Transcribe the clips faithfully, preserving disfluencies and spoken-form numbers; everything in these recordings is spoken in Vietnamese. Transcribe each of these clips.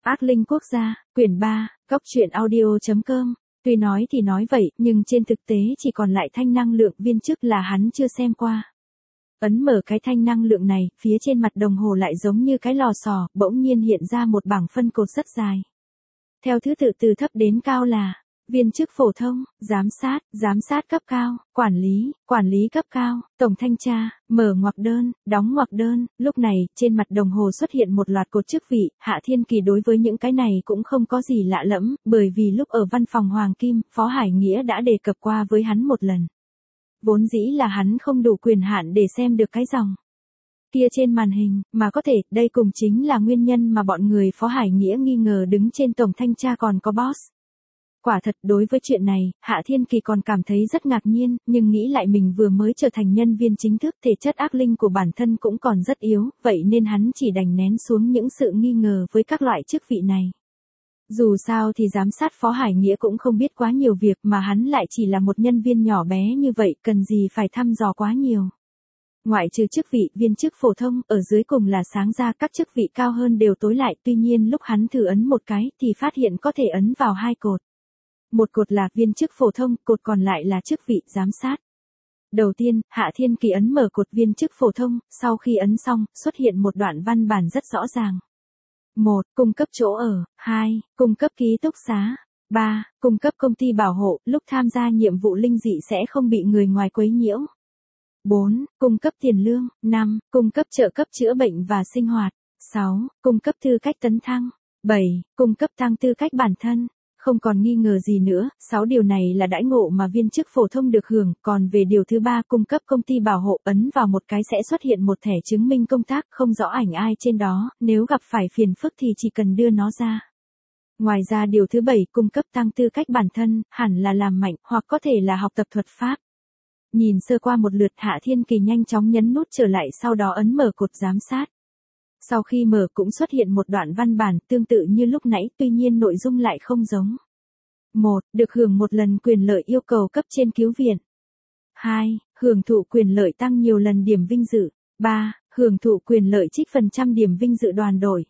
Ác linh quốc gia, quyển ba, góc truyện audio chấm com. Tuy nói thì nói vậy, nhưng trên thực tế chỉ còn lại thanh năng lượng viên chức là hắn chưa xem qua. Ấn mở cái thanh năng lượng này, phía trên mặt đồng hồ lại giống như cái lò xò, bỗng nhiên hiện ra một bảng phân cột rất dài. Theo thứ tự từ thấp đến cao là viên chức phổ thông, giám sát, giám sát cấp cao, quản lý, quản lý cấp cao, tổng thanh tra, mở ngoặc đơn, đóng ngoặc đơn. Lúc này, trên mặt đồng hồ xuất hiện một loạt cột chức vị. Hạ Thiên Kỳ đối với những cái này cũng không có gì lạ lẫm, bởi vì lúc ở văn phòng Hoàng Kim, Phó Hải Nghĩa đã đề cập qua với hắn một lần. Vốn dĩ là hắn không đủ quyền hạn để xem được cái dòng kia trên màn hình, mà có thể, đây cùng chính là nguyên nhân mà bọn người Phó Hải Nghĩa nghi ngờ đứng trên tổng thanh tra còn có boss. Quả thật, đối với chuyện này, Hạ Thiên Kỳ còn cảm thấy rất ngạc nhiên, nhưng nghĩ lại mình vừa mới trở thành nhân viên chính thức, thể chất ác linh của bản thân cũng còn rất yếu, vậy nên hắn chỉ đành nén xuống những sự nghi ngờ với các loại chức vị này. Dù sao thì giám sát Phó Hải Nghĩa cũng không biết quá nhiều việc mà hắn lại chỉ là một nhân viên nhỏ bé như vậy, cần gì phải thăm dò quá nhiều. Ngoại trừ chức vị viên chức phổ thông, ở dưới cùng là sáng ra, các chức vị cao hơn đều tối lại, tuy nhiên lúc hắn thử ấn một cái thì phát hiện có thể ấn vào hai cột. Một cột là viên chức phổ thông, cột còn lại là chức vị giám sát. Đầu tiên, Hạ Thiên Kỳ ấn mở cột viên chức phổ thông, sau khi ấn xong, xuất hiện một đoạn văn bản rất rõ ràng. một. Cung cấp chỗ ở. hai. Cung cấp ký túc xá. ba. Cung cấp công ty bảo hộ, lúc tham gia nhiệm vụ linh dị sẽ không bị người ngoài quấy nhiễu. bốn. Cung cấp tiền lương. năm. Cung cấp trợ cấp chữa bệnh và sinh hoạt. sáu. Cung cấp tư cách tấn thăng. bảy. Cung cấp tăng tư cách bản thân. Không còn nghi ngờ gì nữa, sáu điều này là đãi ngộ mà viên chức phổ thông được hưởng, còn về điều thứ ba cung cấp công ty bảo hộ, ấn vào một cái sẽ xuất hiện một thẻ chứng minh công tác không rõ ảnh ai trên đó, nếu gặp phải phiền phức thì chỉ cần đưa nó ra. Ngoài ra điều thứ bảy cung cấp tăng tư cách bản thân, hẳn là làm mạnh, hoặc có thể là học tập thuật pháp. Nhìn sơ qua một lượt, Hạ Thiên Kỳ nhanh chóng nhấn nút trở lại, sau đó ấn mở cột giám sát. Sau khi mở cũng xuất hiện một đoạn văn bản tương tự như lúc nãy, tuy nhiên nội dung lại không giống. một. Được hưởng một lần quyền lợi yêu cầu cấp trên cứu viện. hai. Hưởng thụ quyền lợi tăng nhiều lần điểm vinh dự. ba. Hưởng thụ quyền lợi trích phần trăm điểm vinh dự đoàn đội.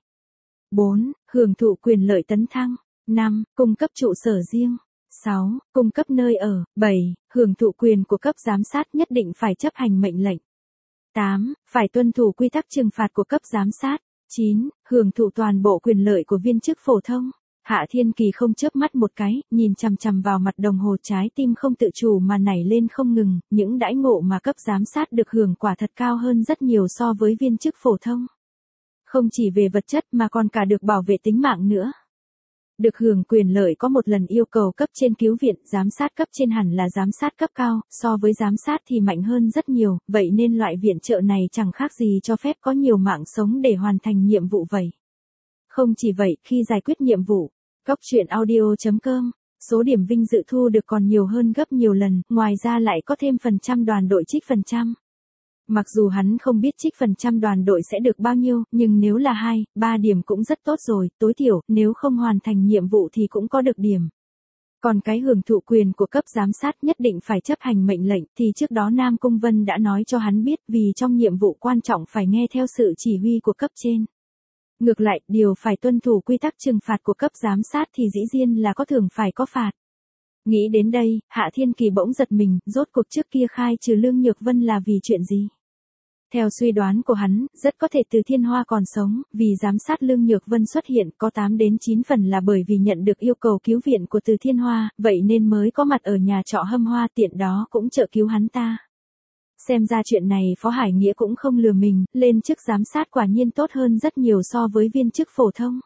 bốn. Hưởng thụ quyền lợi tấn thăng. năm. Cung cấp trụ sở riêng. sáu. Cung cấp nơi ở. bảy. Hưởng thụ quyền của cấp giám sát, nhất định phải chấp hành mệnh lệnh. tám. Phải tuân thủ quy tắc trừng phạt của cấp giám sát. chín. Hưởng thụ toàn bộ quyền lợi của viên chức phổ thông. Hạ Thiên Kỳ không chớp mắt một cái, nhìn chằm chằm vào mặt đồng hồ, trái tim không tự chủ mà nảy lên không ngừng, những đãi ngộ mà cấp giám sát được hưởng quả thật cao hơn rất nhiều so với viên chức phổ thông. Không chỉ về vật chất mà còn cả được bảo vệ tính mạng nữa. Được hưởng quyền lợi có một lần yêu cầu cấp trên cứu viện, giám sát cấp trên hẳn là giám sát cấp cao, so với giám sát thì mạnh hơn rất nhiều, vậy nên loại viện trợ này chẳng khác gì cho phép có nhiều mạng sống để hoàn thành nhiệm vụ vậy. Không chỉ vậy, khi giải quyết nhiệm vụ, góc truyện audio chấm com, số điểm vinh dự thu được còn nhiều hơn gấp nhiều lần, ngoài ra lại có thêm phần trăm đoàn đội trích phần trăm. Mặc dù hắn không biết trích phần trăm đoàn đội sẽ được bao nhiêu, nhưng nếu là hai, ba điểm cũng rất tốt rồi, tối thiểu, nếu không hoàn thành nhiệm vụ thì cũng có được điểm. Còn cái hưởng thụ quyền của cấp giám sát nhất định phải chấp hành mệnh lệnh, thì trước đó Nam Cung Vân đã nói cho hắn biết, vì trong nhiệm vụ quan trọng phải nghe theo sự chỉ huy của cấp trên. Ngược lại, điều phải tuân thủ quy tắc trừng phạt của cấp giám sát thì dĩ nhiên là có thưởng phải có phạt. Nghĩ đến đây, Hạ Thiên Kỳ bỗng giật mình, rốt cuộc trước kia khai trừ Lương Nhược Vân là vì chuyện gì? Theo suy đoán của hắn, rất có thể Từ Thiên Hoa còn sống, vì giám sát Lương Nhược Vân xuất hiện có tám đến chín phần là bởi vì nhận được yêu cầu cứu viện của Từ Thiên Hoa, vậy nên mới có mặt ở nhà trọ Hâm Hoa, tiện đó cũng trợ cứu hắn ta. Xem ra chuyện này Phó Hải Nghĩa cũng không lừa mình, lên chức giám sát quả nhiên tốt hơn rất nhiều so với viên chức phổ thông.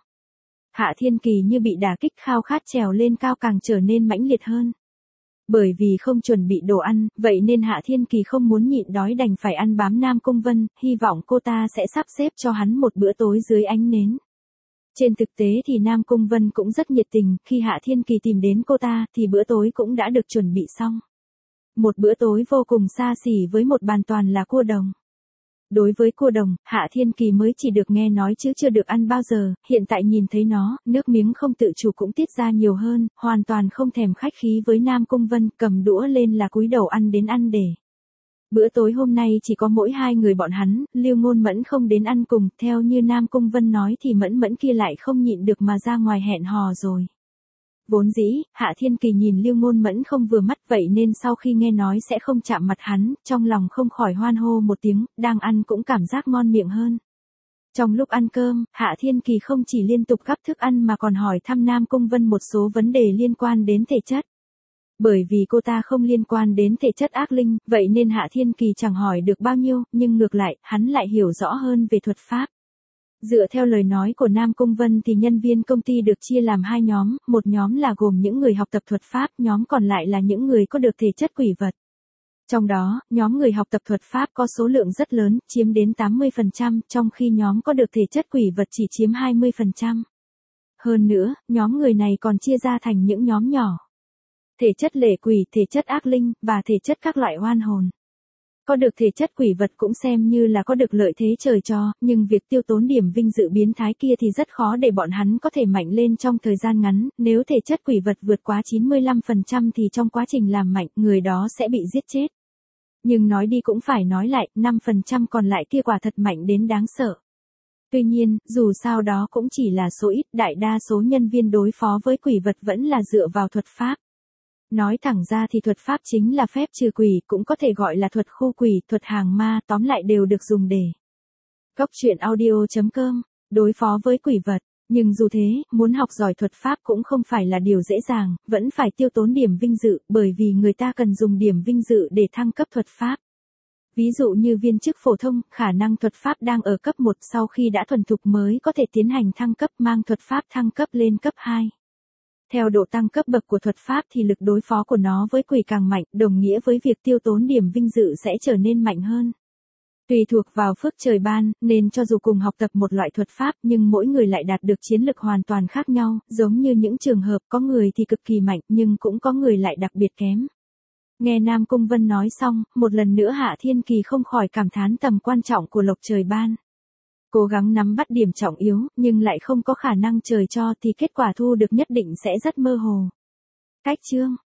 Hạ Thiên Kỳ như bị đả kích, khao khát trèo lên cao càng trở nên mãnh liệt hơn. Bởi vì không chuẩn bị đồ ăn, vậy nên Hạ Thiên Kỳ không muốn nhịn đói đành phải ăn bám Nam Cung Vân, hy vọng cô ta sẽ sắp xếp cho hắn một bữa tối dưới ánh nến. Trên thực tế thì Nam Cung Vân cũng rất nhiệt tình, khi Hạ Thiên Kỳ tìm đến cô ta thì bữa tối cũng đã được chuẩn bị xong. Một bữa tối vô cùng xa xỉ với một bàn toàn là cua đồng. Đối với cua đồng, Hạ Thiên Kỳ mới chỉ được nghe nói chứ chưa được ăn bao giờ, hiện tại nhìn thấy nó, nước miếng không tự chủ cũng tiết ra nhiều hơn, hoàn toàn không thèm khách khí với Nam Cung Vân, cầm đũa lên là cúi đầu ăn đến ăn để. Bữa tối hôm nay chỉ có mỗi hai người bọn hắn, Lưu Ngôn Mẫn không đến ăn cùng, theo như Nam Cung Vân nói thì Mẫn Mẫn kia lại không nhịn được mà ra ngoài hẹn hò rồi. Vốn dĩ, Hạ Thiên Kỳ nhìn Lưu Ngôn Mẫn không vừa mắt vậy nên sau khi nghe nói sẽ không chạm mặt hắn, trong lòng không khỏi hoan hô một tiếng, đang ăn cũng cảm giác ngon miệng hơn. Trong lúc ăn cơm, Hạ Thiên Kỳ không chỉ liên tục gắp thức ăn mà còn hỏi thăm Nam Cung Vân một số vấn đề liên quan đến thể chất. Bởi vì cô ta không liên quan đến thể chất ác linh, vậy nên Hạ Thiên Kỳ chẳng hỏi được bao nhiêu, nhưng ngược lại, hắn lại hiểu rõ hơn về thuật pháp. Dựa theo lời nói của Nam Cung Vân thì nhân viên công ty được chia làm hai nhóm, một nhóm là gồm những người học tập thuật pháp, nhóm còn lại là những người có được thể chất quỷ vật. Trong đó, nhóm người học tập thuật pháp có số lượng rất lớn, chiếm đến tám mươi phần trăm, trong khi nhóm có được thể chất quỷ vật chỉ chiếm hai mươi phần trăm. Hơn nữa, nhóm người này còn chia ra thành những nhóm nhỏ. Thể chất lệ quỷ, thể chất ác linh, và thể chất các loại oan hồn. Có được thể chất quỷ vật cũng xem như là có được lợi thế trời cho, nhưng việc tiêu tốn điểm vinh dự biến thái kia thì rất khó để bọn hắn có thể mạnh lên trong thời gian ngắn, nếu thể chất quỷ vật vượt quá chín mươi lăm phần trăm thì trong quá trình làm mạnh, người đó sẽ bị giết chết. Nhưng nói đi cũng phải nói lại, năm phần trăm còn lại kia quả thật mạnh đến đáng sợ. Tuy nhiên, dù sao đó cũng chỉ là số ít, đại đa số nhân viên đối phó với quỷ vật vẫn là dựa vào thuật pháp. Nói thẳng ra thì thuật pháp chính là phép trừ quỷ, cũng có thể gọi là thuật khu quỷ, thuật hàng ma, tóm lại đều được dùng để. Góc truyện audio chấm com, đối phó với quỷ vật. Nhưng dù thế, muốn học giỏi thuật pháp cũng không phải là điều dễ dàng, vẫn phải tiêu tốn điểm vinh dự, bởi vì người ta cần dùng điểm vinh dự để thăng cấp thuật pháp. Ví dụ như viên chức phổ thông, khả năng thuật pháp đang ở cấp một, sau khi đã thuần thục mới có thể tiến hành thăng cấp, mang thuật pháp thăng cấp lên cấp hai. Theo độ tăng cấp bậc của thuật pháp thì lực đối phó của nó với quỷ càng mạnh, đồng nghĩa với việc tiêu tốn điểm vinh dự sẽ trở nên mạnh hơn. Tùy thuộc vào phước trời ban, nên cho dù cùng học tập một loại thuật pháp nhưng mỗi người lại đạt được chiến lực hoàn toàn khác nhau, giống như những trường hợp có người thì cực kỳ mạnh nhưng cũng có người lại đặc biệt kém. Nghe Nam Cung Vân nói xong, một lần nữa Hạ Thiên Kỳ không khỏi cảm thán tầm quan trọng của lộc trời ban. Cố gắng nắm bắt điểm trọng yếu, nhưng lại không có khả năng trời cho thì kết quả thu được nhất định sẽ rất mơ hồ. Cách chương